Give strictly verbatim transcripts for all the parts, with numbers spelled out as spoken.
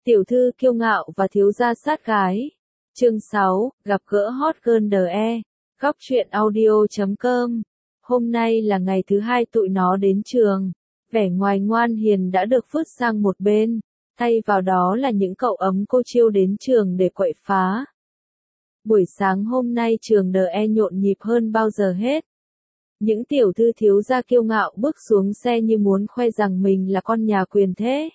Tiểu thư kiêu ngạo và thiếu gia sát gái. Chương sáu, gặp gỡ hot girl đê e. Góc truyện audio chấm com. Hôm nay là ngày thứ hai tụi nó đến trường. Vẻ ngoài ngoan hiền đã được vứt sang một bên. Thay vào đó là những cậu ấm cô chiêu đến trường để quậy phá. Buổi sáng hôm nay trường đê e nhộn nhịp hơn bao giờ hết. Những tiểu thư thiếu gia kiêu ngạo bước xuống xe như muốn khoe rằng mình là con nhà quyền thế.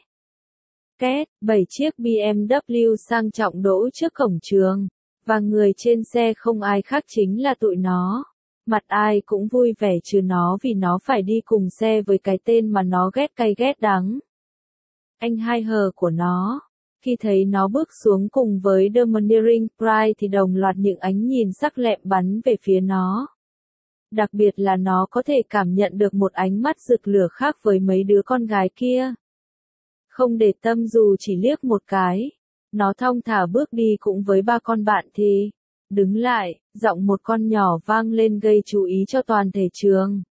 Két, bảy chiếc bê em vê sang trọng đỗ trước cổng trường, và người trên xe không ai khác chính là tụi nó. Mặt ai cũng vui vẻ trừ nó vì nó phải đi cùng xe với cái tên mà nó ghét cay ghét đắng. Anh hai hờ của nó. Khi thấy nó bước xuống cùng với Domineering Pride thì đồng loạt những ánh nhìn sắc lẹm bắn về phía nó. Đặc biệt là nó có thể cảm nhận được một ánh mắt rực lửa khác với mấy đứa con gái kia. Không để tâm dù chỉ liếc một cái, nó thong thả bước đi cũng với ba con bạn thì, đứng lại, giọng một con nhỏ vang lên gây chú ý cho toàn thể trường.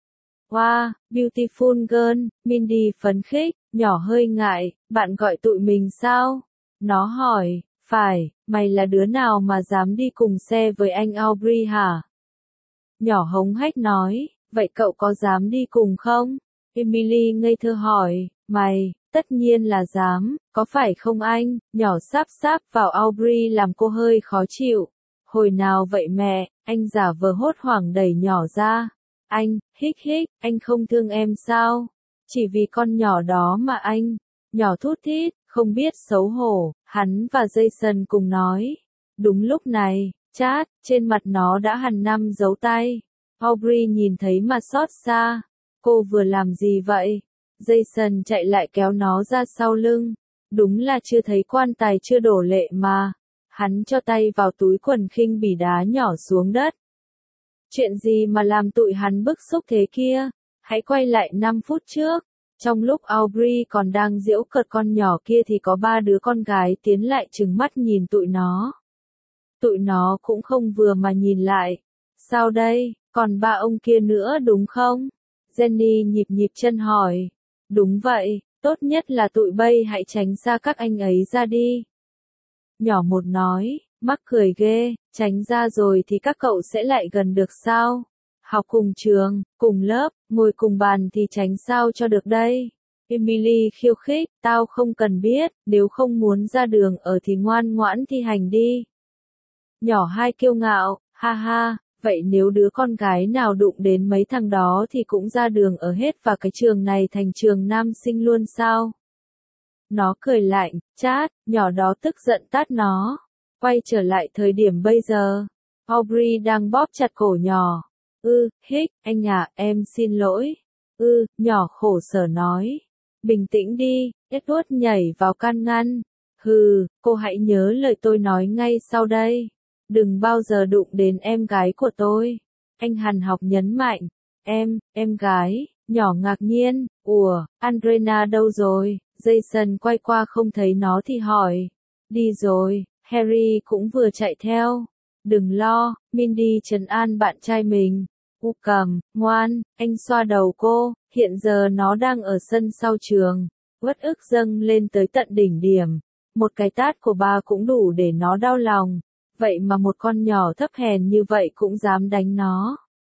Wow, beautiful girl, Mindy phấn khích, nhỏ hơi ngại, bạn gọi tụi mình sao? Nó hỏi, phải, mày là đứa nào mà dám đi cùng xe với anh Aubrey hả? Nhỏ hống hách nói, vậy cậu có dám đi cùng không? Emily ngây thơ hỏi, mày, tất nhiên là dám, có phải không anh? Nhỏ sáp sáp vào Aubrey làm cô hơi khó chịu. Hồi nào vậy mẹ? Anh giả vờ hốt hoảng đẩy nhỏ ra. Anh, hích hích, anh không thương em sao? Chỉ vì con nhỏ đó mà anh. Nhỏ thút thít, không biết xấu hổ, hắn và Jason cùng nói. Đúng lúc này, chát, trên mặt nó đã hằn năm dấu tay. Aubrey nhìn thấy mà xót xa. Cô vừa làm gì vậy? Jason chạy lại kéo nó ra sau lưng. Đúng là chưa thấy quan tài chưa đổ lệ mà. Hắn cho tay vào túi quần khinh bỉ đá nhỏ xuống đất. Chuyện gì mà làm tụi hắn bức xúc thế kia? Hãy quay lại năm phút trước. Trong lúc Aubrey còn đang giễu cợt con nhỏ kia thì có ba đứa con gái tiến lại trừng mắt nhìn tụi nó. Tụi nó cũng không vừa mà nhìn lại. Sao đây, còn ba ông kia nữa đúng không? Jenny nhịp nhịp chân hỏi. Đúng vậy, tốt nhất là tụi bay hãy tránh xa các anh ấy ra đi. Nhỏ một nói, mắc cười ghê, tránh ra rồi thì các cậu sẽ lại gần được sao? Học cùng trường, cùng lớp, ngồi cùng bàn thì tránh sao cho được đây? Emily khiêu khích, tao không cần biết, nếu không muốn ra đường ở thì ngoan ngoãn thi hành đi. Nhỏ hai kiêu ngạo, ha ha. Vậy nếu đứa con gái nào đụng đến mấy thằng đó thì cũng ra đường ở hết và cái trường này thành trường nam sinh luôn sao? Nó cười lạnh, chát, nhỏ đó tức giận tát nó. Quay trở lại thời điểm bây giờ. Aubrey đang bóp chặt cổ nhỏ. Ư, hích, anh à, em xin lỗi. Ư, nhỏ khổ sở nói. Bình tĩnh đi, Edward nhảy vào can ngăn. Hừ, cô hãy nhớ lời tôi nói ngay sau đây. Đừng bao giờ đụng đến em gái của tôi. Anh hằn học nhấn mạnh. Em, em gái, nhỏ ngạc nhiên. Ủa, Andrena đâu rồi? Jason quay qua không thấy nó thì hỏi. Đi rồi, Harry cũng vừa chạy theo. Đừng lo, Mindy trấn an bạn trai mình. U cầm, ngoan, anh xoa đầu cô. Hiện giờ nó đang ở sân sau trường. Uất ức dâng lên tới tận đỉnh điểm. Một cái tát của ba cũng đủ để nó đau lòng. Vậy mà một con nhỏ thấp hèn như vậy cũng dám đánh nó.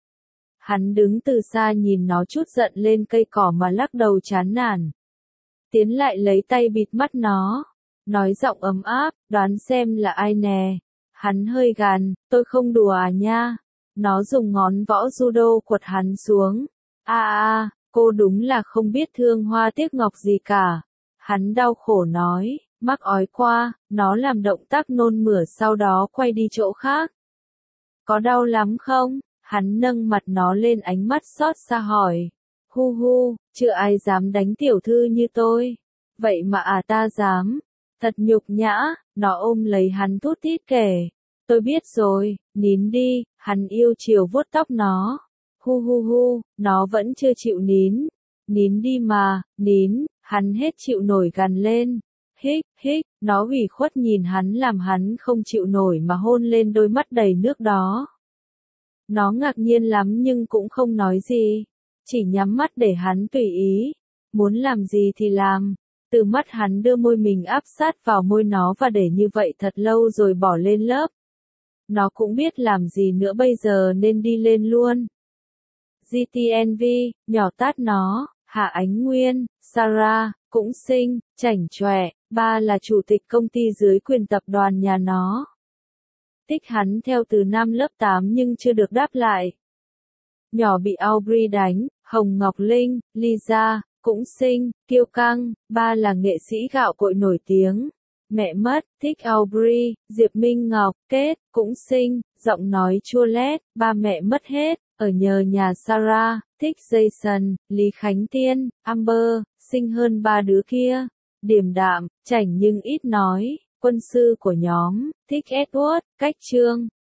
Hắn đứng từ xa nhìn nó chút giận lên cây cỏ mà lắc đầu chán nản. Tiến lại lấy tay bịt mắt nó. Nói giọng ấm áp, đoán xem là ai nè. Hắn hơi gàn, tôi không đùa à nha. Nó dùng ngón võ judo quật hắn xuống. A a, cô đúng là không biết thương hoa tiếc ngọc gì cả. Hắn đau khổ nói. Mắc ói qua, nó làm động tác nôn mửa sau đó quay đi chỗ khác. Có đau lắm không? Hắn nâng mặt nó lên ánh mắt xót xa hỏi. Hu hu, chưa ai dám đánh tiểu thư như tôi. Vậy mà à ta dám. Thật nhục nhã, nó ôm lấy hắn thút thít kể. Tôi biết rồi, nín đi, hắn yêu chiều vuốt tóc nó. Hu hu hu, nó vẫn chưa chịu nín. Nín đi mà, nín, hắn hết chịu nổi gằn lên. Hích, hích, nó ủy khuất nhìn hắn làm hắn không chịu nổi mà hôn lên đôi mắt đầy nước đó. Nó ngạc nhiên lắm nhưng cũng không nói gì. Chỉ nhắm mắt để hắn tùy ý. Muốn làm gì thì làm. Từ mắt hắn đưa môi mình áp sát vào môi nó và để như vậy thật lâu rồi bỏ lên lớp. Nó cũng biết làm gì nữa bây giờ nên đi lên luôn. giê tê en vê, nhỏ tát nó, Hạ Ánh Nguyên, Sarah, cũng xinh, chảnh chọe, ba là chủ tịch công ty dưới quyền tập đoàn nhà nó. Tích hắn theo từ năm lớp tám nhưng chưa được đáp lại. Nhỏ bị Aubrey đánh, Hồng Ngọc Linh, Lisa, cũng xinh, kiêu căng, ba là nghệ sĩ gạo cội nổi tiếng. Mẹ mất, thích Aubrey, Diệp Minh Ngọc, Kết, cũng xinh, giọng nói chua lét, ba mẹ mất hết, ở nhờ nhà Sarah, thích Jason, Lý Khánh Tiên, Amber, xinh hơn ba đứa kia. Điềm đạm, chảnh nhưng ít nói, quân sư của nhóm, thích Edward, Cách Trương.